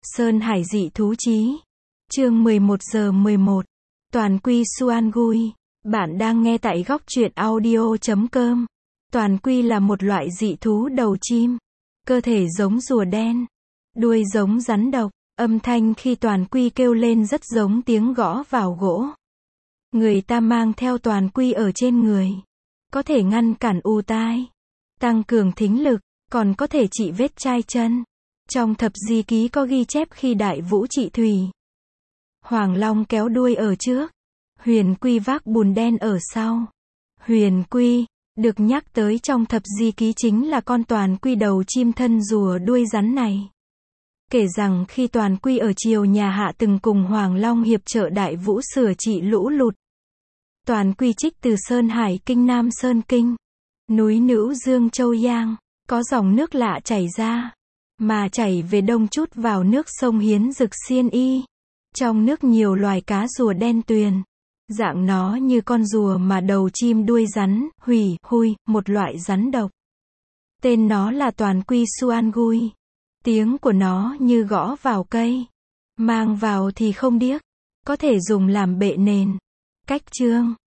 Sơn Hải dị thú chí. Chương 11:11. Toàn quy Xuan-gui. Bạn đang nghe tại góc truyện audio.com. Toàn quy là một loại dị thú đầu chim. Cơ thể giống rùa đen. Đuôi giống rắn độc. Âm thanh khi toàn quy kêu lên rất giống tiếng gõ vào gỗ. Người ta mang theo toàn quy ở trên người. Có thể ngăn cản ù tai. Tăng cường thính lực. Còn có thể trị vết chai chân. Trong thập di ký có ghi chép khi Đại Vũ trị thủy. Hoàng Long kéo đuôi ở trước. Huyền quy vác bùn đen ở sau. Huyền quy, được nhắc tới trong thập di ký chính là con toàn quy đầu chim thân rùa đuôi rắn này. Kể rằng khi toàn quy ở triều nhà Hạ từng cùng Hoàng Long hiệp trợ Đại Vũ sửa trị lũ lụt. Toàn quy trích từ Sơn Hải Kinh Nam Sơn Kinh, núi Nữu Dương Châu Giang, có dòng nước lạ chảy ra, mà chảy về đông chút vào nước sông Hiến Dực Xiên Y. Trong nước nhiều loài cá rùa đen tuyền. Dạng nó như con rùa mà đầu chim đuôi rắn, hui, một loại rắn độc. Tên nó là toàn quy Xuan-gui. Tiếng của nó như gõ vào cây. Mang vào thì không điếc. Có thể dùng làm bệ nền. Cách chương.